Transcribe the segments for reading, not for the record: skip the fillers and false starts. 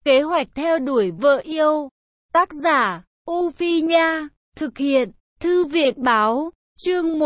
Kế hoạch theo đuổi vợ yêu. Tác giả, U Phi Nha. Thực hiện, Thư viện Báo. Chương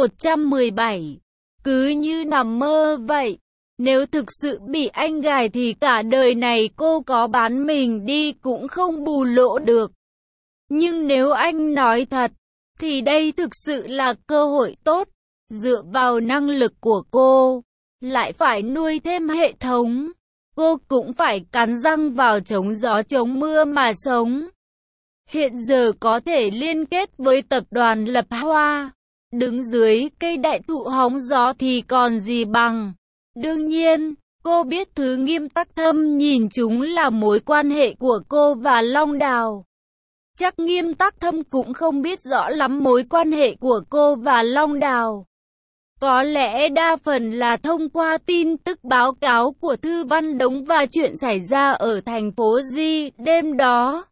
117. Cứ như nằm mơ vậy. Nếu thực sự bị anh gài thì cả đời này cô có bán mình đi cũng không bù lỗ được. Nhưng nếu anh nói thật, thì đây thực sự là cơ hội tốt. Dựa vào năng lực của cô, lại phải nuôi thêm hệ thống. Cô cũng phải cắn răng vào chống gió chống mưa mà sống. Hiện giờ có thể liên kết với tập đoàn Lập Hoa, đứng dưới cây đại thụ hóng gió thì còn gì bằng. Đương nhiên, cô biết thứ Nghiêm Tắc Thâm nhìn chúng là mối quan hệ của cô và Long Đào. Chắc Nghiêm Tắc Thâm cũng không biết rõ lắm mối quan hệ của cô và Long Đào. Có lẽ đa phần là thông qua tin tức báo cáo của Thư Văn Đống và chuyện xảy ra ở thành phố Di đêm đó.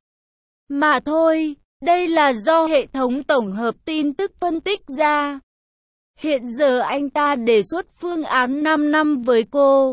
Mà thôi, đây là do hệ thống tổng hợp tin tức phân tích ra. Hiện giờ anh ta đề xuất phương án 5 năm với cô.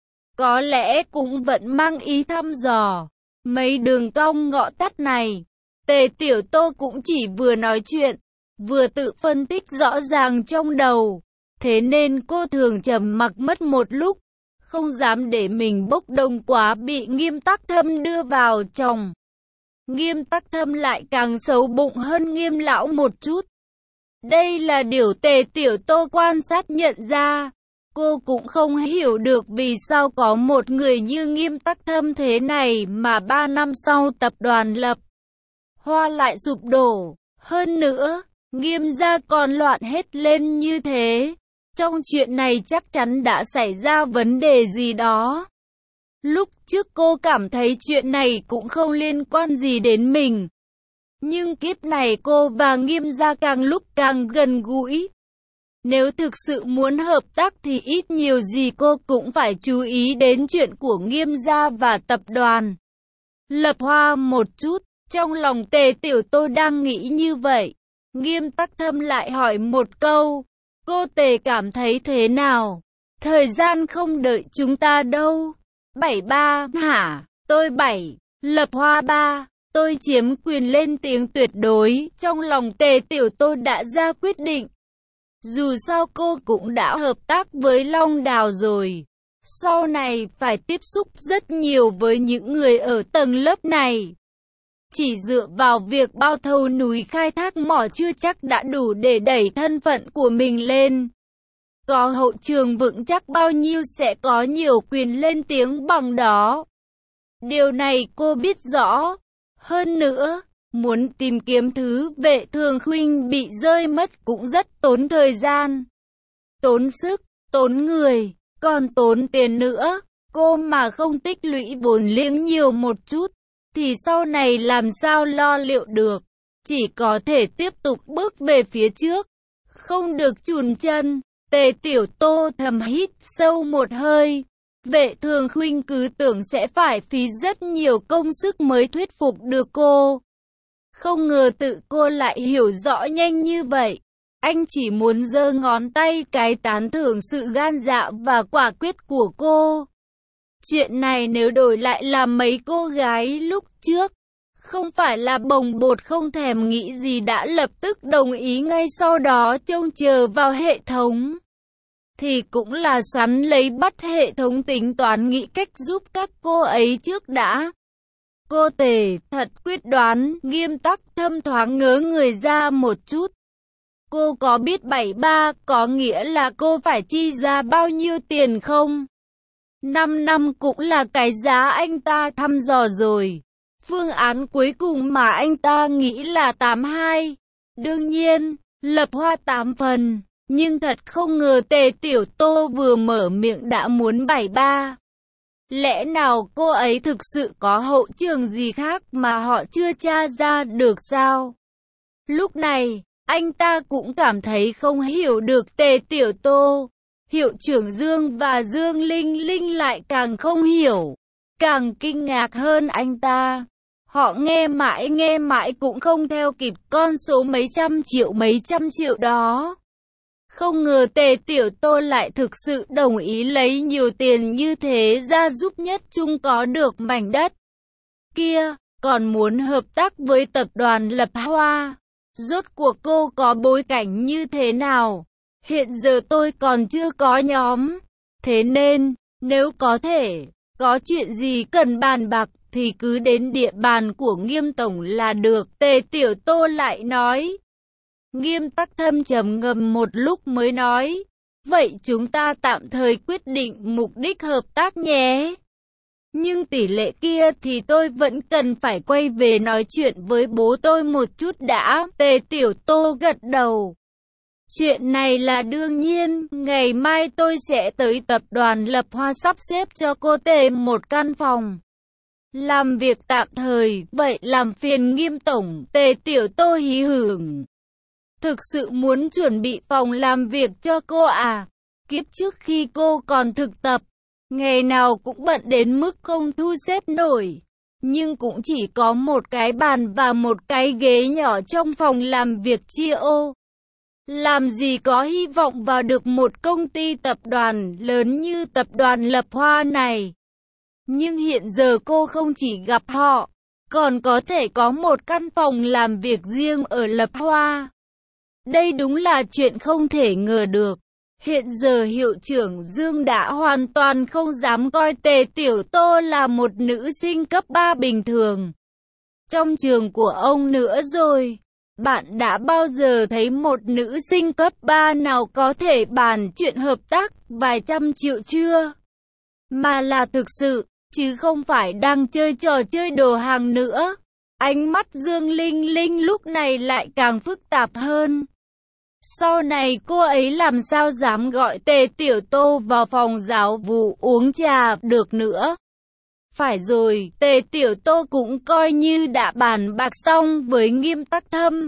Có lẽ cũng vẫn mang ý thăm dò. Mấy đường cong ngõ tắt này, Tề Tiểu Tô cũng chỉ vừa nói chuyện, vừa tự phân tích rõ ràng trong đầu. Thế nên cô thường trầm mặc mất một lúc, không dám để mình bốc đồng quá bị Nghiêm Tắc Thâm đưa vào chồng. Nghiêm Tắc Thâm lại càng xấu bụng hơn Nghiêm lão một chút. Đây là điều Tề Tiểu Tô quan sát nhận ra. Cô cũng không hiểu được vì sao có một người như Nghiêm Tắc Thâm thế này mà 3 năm sau tập đoàn Lập Hoa lại sụp đổ. Hơn nữa, Nghiêm gia còn loạn hết lên như thế. Trong chuyện này chắc chắn đã xảy ra vấn đề gì đó. Lúc trước cô cảm thấy chuyện này cũng không liên quan gì đến mình. Nhưng kiếp này cô và Nghiêm gia càng lúc càng gần gũi. Nếu thực sự muốn hợp tác thì ít nhiều gì cô cũng phải chú ý đến chuyện của Nghiêm gia và tập đoàn Lập Hoa một chút. Trong lòng Tề Tiểu Tô đang nghĩ như vậy. Nghiêm Tắc Thâm lại hỏi một câu. Cô Tề cảm thấy thế nào? Thời gian không đợi chúng ta đâu. 73 hả? Tôi 7. Lập Hoa 3. Tôi chiếm quyền lên tiếng tuyệt đối. Trong lòng Tề Tiểu Tô đã ra quyết định. Dù sao cô cũng đã hợp tác với Long Đào rồi. Sau này phải tiếp xúc rất nhiều với những người ở tầng lớp này. Chỉ dựa vào việc bao thầu núi khai thác mỏ chưa chắc đã đủ để đẩy thân phận của mình lên. Có hậu trường vững chắc bao nhiêu sẽ có nhiều quyền lên tiếng bằng đó. Điều này cô biết rõ. Hơn nữa, muốn tìm kiếm thứ Vệ Thường Khuynh bị rơi mất cũng rất tốn thời gian, tốn sức, tốn người, còn tốn tiền nữa. Cô mà không tích lũy vốn liếng nhiều một chút, thì sau này làm sao lo liệu được. Chỉ có thể tiếp tục bước về phía trước, không được chùn chân. Tề Tiểu Tô thầm hít sâu một hơi. Vệ Thường Khuynh cứ tưởng sẽ phải phí rất nhiều công sức mới thuyết phục được cô. Không ngờ tự cô lại hiểu rõ nhanh như vậy. Anh chỉ muốn giơ ngón tay cái tán thưởng sự gan dạ và quả quyết của cô. Chuyện này nếu đổi lại là mấy cô gái lúc trước, không phải là bồng bột không thèm nghĩ gì đã lập tức đồng ý ngay sau đó trông chờ vào hệ thống, thì cũng là xoắn lấy bắt hệ thống tính toán nghĩ cách giúp các cô ấy trước đã. Cô Tề thật quyết đoán. Nghiêm Tắc Thâm thoáng ngớ người ra một chút. Cô có biết 73 có nghĩa là cô phải chi ra bao nhiêu tiền không? 5 năm cũng là cái giá anh ta thăm dò rồi. Phương án cuối cùng mà anh ta nghĩ là 82. Đương nhiên, Lập Hoa 8 phần. Nhưng thật không ngờ Tề Tiểu Tô vừa mở miệng đã muốn 73. Lẽ nào cô ấy thực sự có hậu trường gì khác mà họ chưa tra ra được sao? Lúc này, anh ta cũng cảm thấy không hiểu được Tề Tiểu Tô. Hiệu trưởng Dương và Dương Linh Linh lại càng không hiểu, càng kinh ngạc hơn anh ta. Họ nghe mãi cũng không theo kịp con số mấy trăm triệu đó. Không ngờ Tề Tiểu Tô lại thực sự đồng ý lấy nhiều tiền như thế ra giúp Nhất Trung có được mảnh đất. kia, còn muốn hợp tác với tập đoàn Lập Hoa. Rốt cuộc cô có bối cảnh như thế nào? Hiện giờ tôi còn chưa có nhóm. Thế nên, nếu có thể, có chuyện gì cần bàn bạc thì cứ đến địa bàn của Nghiêm tổng là được. Tề Tiểu Tô lại nói. Nghiêm Tắc Thâm trầm ngâm một lúc mới nói. Vậy chúng ta tạm thời quyết định mục đích hợp tác nhé. Nhưng tỷ lệ kia thì tôi vẫn cần phải quay về nói chuyện với bố tôi một chút đã. Tề Tiểu Tô gật đầu. Chuyện này là đương nhiên, ngày mai tôi sẽ tới tập đoàn Lập Hoa sắp xếp cho cô Tề một căn phòng làm việc tạm thời, vậy làm phiền Nghiêm tổng. Tề Tiểu Tô hí hửng. Thực sự muốn chuẩn bị phòng làm việc cho cô à? Kiếp trước khi cô còn thực tập, ngày nào cũng bận đến mức không thu xếp nổi. Nhưng cũng chỉ có một cái bàn và một cái ghế nhỏ trong phòng làm việc chia ô. Làm gì có hy vọng vào được một công ty tập đoàn lớn như tập đoàn Lập Hoa này. Nhưng hiện giờ cô không chỉ gặp họ, còn có thể có một căn phòng làm việc riêng ở Lập Hoa. Đây đúng là chuyện không thể ngờ được. Hiện giờ hiệu trưởng Dương đã hoàn toàn không dám coi Tề Tiểu Tô là một nữ sinh cấp 3 bình thường trong trường của ông nữa rồi. Bạn đã bao giờ thấy một nữ sinh cấp 3 nào có thể bàn chuyện hợp tác vài trăm triệu chưa? Mà là thực sự, chứ không phải đang chơi trò chơi đồ hàng nữa. Ánh mắt Dương Linh Linh lúc này lại càng phức tạp hơn. Sau này cô ấy làm sao dám gọi Tề Tiểu Tô vào phòng giáo vụ uống trà được nữa. Phải rồi, Tề Tiểu Tô cũng coi như đã bàn bạc xong với Nghiêm Tắc Thâm.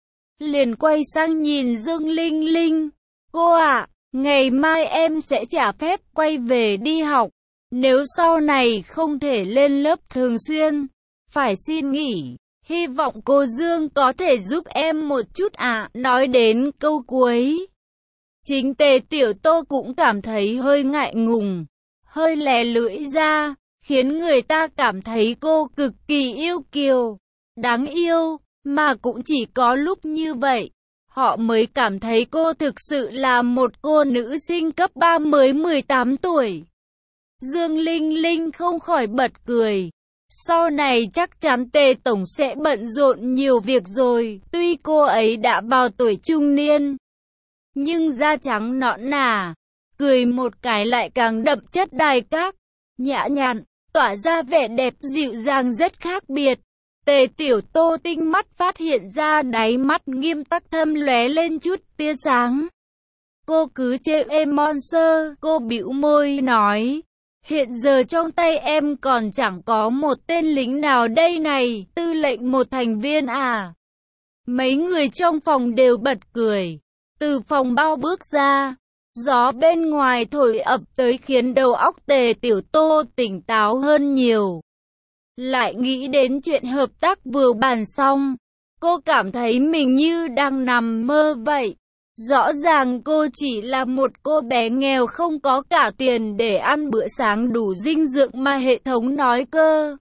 Liền quay sang nhìn Dương Linh Linh. Cô ạ, ngày mai em sẽ trả phép quay về đi học. Nếu sau này không thể lên lớp thường xuyên, phải xin nghỉ. Hy vọng cô Dương có thể giúp em một chút ạ. Nói đến câu cuối, chính Tề Tiểu Tô cũng cảm thấy hơi ngại ngùng, hơi lè lưỡi ra, khiến người ta cảm thấy cô cực kỳ yêu kiều, đáng yêu, mà cũng chỉ có lúc như vậy, họ mới cảm thấy cô thực sự là một cô nữ sinh cấp 3 mới 18 tuổi. Dương Linh Linh không khỏi bật cười. Sau này chắc chắn Tề tổng sẽ bận rộn nhiều việc rồi, tuy cô ấy đã vào tuổi trung niên, nhưng da trắng nõn nà, cười một cái lại càng đậm chất đài các, nhã nhặn, tỏa ra vẻ đẹp dịu dàng rất khác biệt. Tề Tiểu Tô tinh mắt phát hiện ra đáy mắt Nghiêm Tắc Thâm lóe lên chút tia sáng. Cô cứ trêu em monster, cô bĩu môi nói. Hiện giờ trong tay em còn chẳng có một tên lính nào đây này, tư lệnh một thành viên à? Mấy người trong phòng đều bật cười. Từ phòng bao bước ra, gió bên ngoài thổi ập tới khiến đầu óc Tề Tiểu Tô tỉnh táo hơn nhiều. Lại nghĩ đến chuyện hợp tác vừa bàn xong, cô cảm thấy mình như đang nằm mơ vậy. Rõ ràng cô chỉ là một cô bé nghèo không có cả tiền để ăn bữa sáng đủ dinh dưỡng mà hệ thống nói cơ.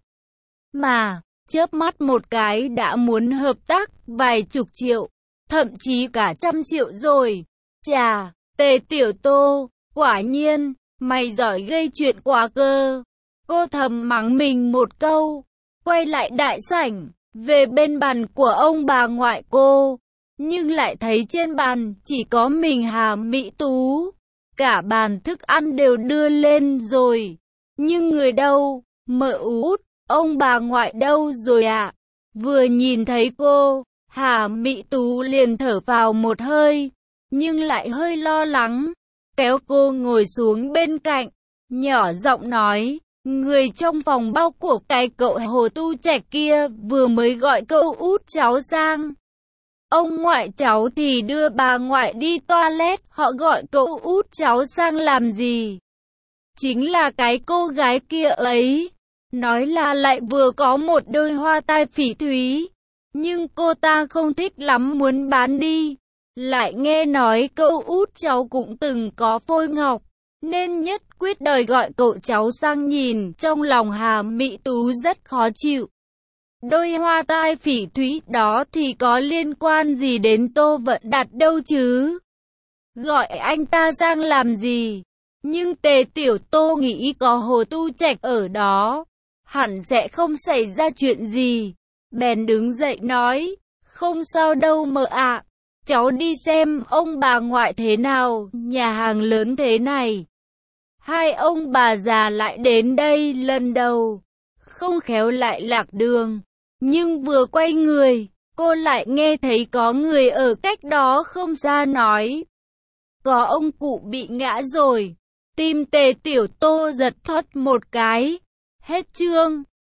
Mà, chớp mắt một cái đã muốn hợp tác vài chục triệu, thậm chí cả trăm triệu rồi. Chà, Tề Tiểu Tô, quả nhiên, mày giỏi gây chuyện quá cơ. Cô thầm mắng mình một câu, quay lại đại sảnh, về bên bàn của ông bà ngoại cô. Nhưng lại thấy trên bàn chỉ có mình Hà Mỹ Tú. Cả bàn thức ăn đều đưa lên rồi. Nhưng người đâu? Mợ Út, ông bà ngoại đâu rồi ạ? Vừa nhìn thấy cô, Hà Mỹ Tú liền thở vào một hơi, nhưng lại hơi lo lắng. Kéo cô ngồi xuống bên cạnh, nhỏ giọng nói, người trong phòng bao của cái cậu Hồ Tu Trạch kia vừa mới gọi cậu Út cháu sang. Ông ngoại cháu thì đưa bà ngoại đi toilet, họ gọi cậu Út cháu sang làm gì? Chính là cái cô gái kia ấy. Nói là lại vừa có một đôi hoa tai phỉ thúy, nhưng cô ta không thích lắm muốn bán đi. Lại nghe nói cậu Út cháu cũng từng có phôi ngọc, nên nhất quyết đòi gọi cậu cháu sang nhìn. Trong lòng Hà Mị Tú rất khó chịu. Đôi hoa tai phỉ thúy đó thì có liên quan gì đến Tô Vận Đạt đâu chứ? Gọi anh ta sang làm gì? Nhưng Tề Tiểu Tô nghĩ có Hồ Tu Trạch ở đó, hẳn sẽ không xảy ra chuyện gì. Bèn đứng dậy nói, không sao đâu mợ ạ. Cháu đi xem ông bà ngoại thế nào, nhà hàng lớn thế này. Hai ông bà già lại đến đây lần đầu, không khéo lại lạc đường. Nhưng vừa quay người, cô lại nghe thấy có người ở cách đó không xa nói. Có ông cụ bị ngã rồi. Tim Tề Tiểu Tô giật thót một cái. Hết chương.